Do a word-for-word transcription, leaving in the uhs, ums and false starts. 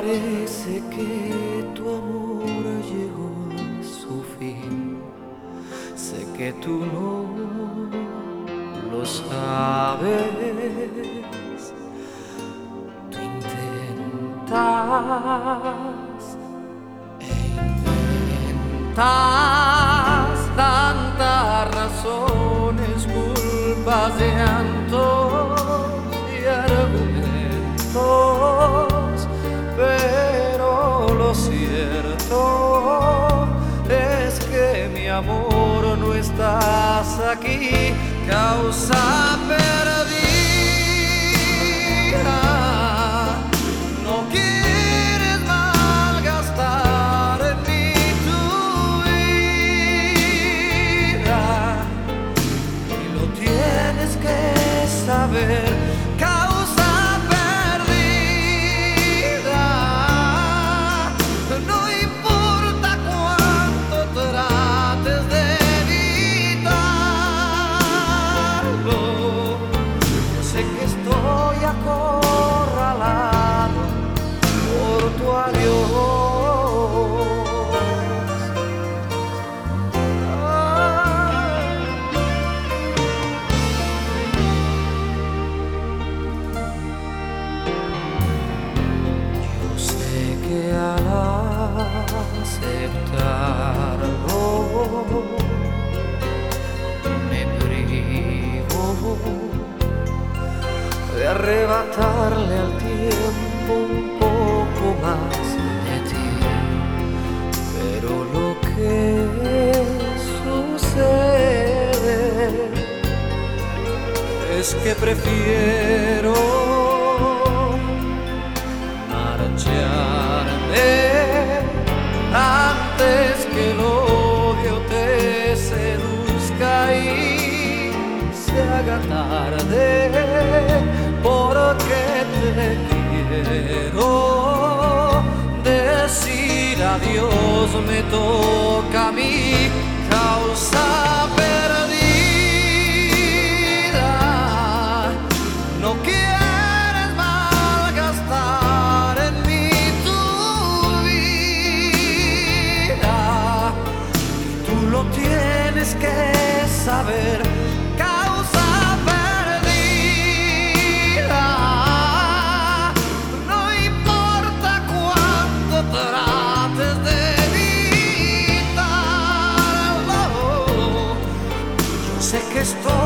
parece que tu amor llegó a su fin. Sé que tú no lo sabes. Tú intentas e inventas tantas razones, culpas, llantos y argumentos, pero lo cierto es que mi amor no estás aquí, causa perdida. No quieres malgastar en mí tu vida y lo tienes que saber. Acorralado por tu adiós. Ay. Yo sé que al aceptarlo me privo de arrebatarle al tiempo un poco más de ti, pero lo que sucede es que prefiero marcharme antes que el odio te seduzca y se haga tarde, porque te quiero decir adiós, me toca a mí, causa perdida. No quieres malgastar en mí tu vida y tú lo tienes que saber. Sé que estoy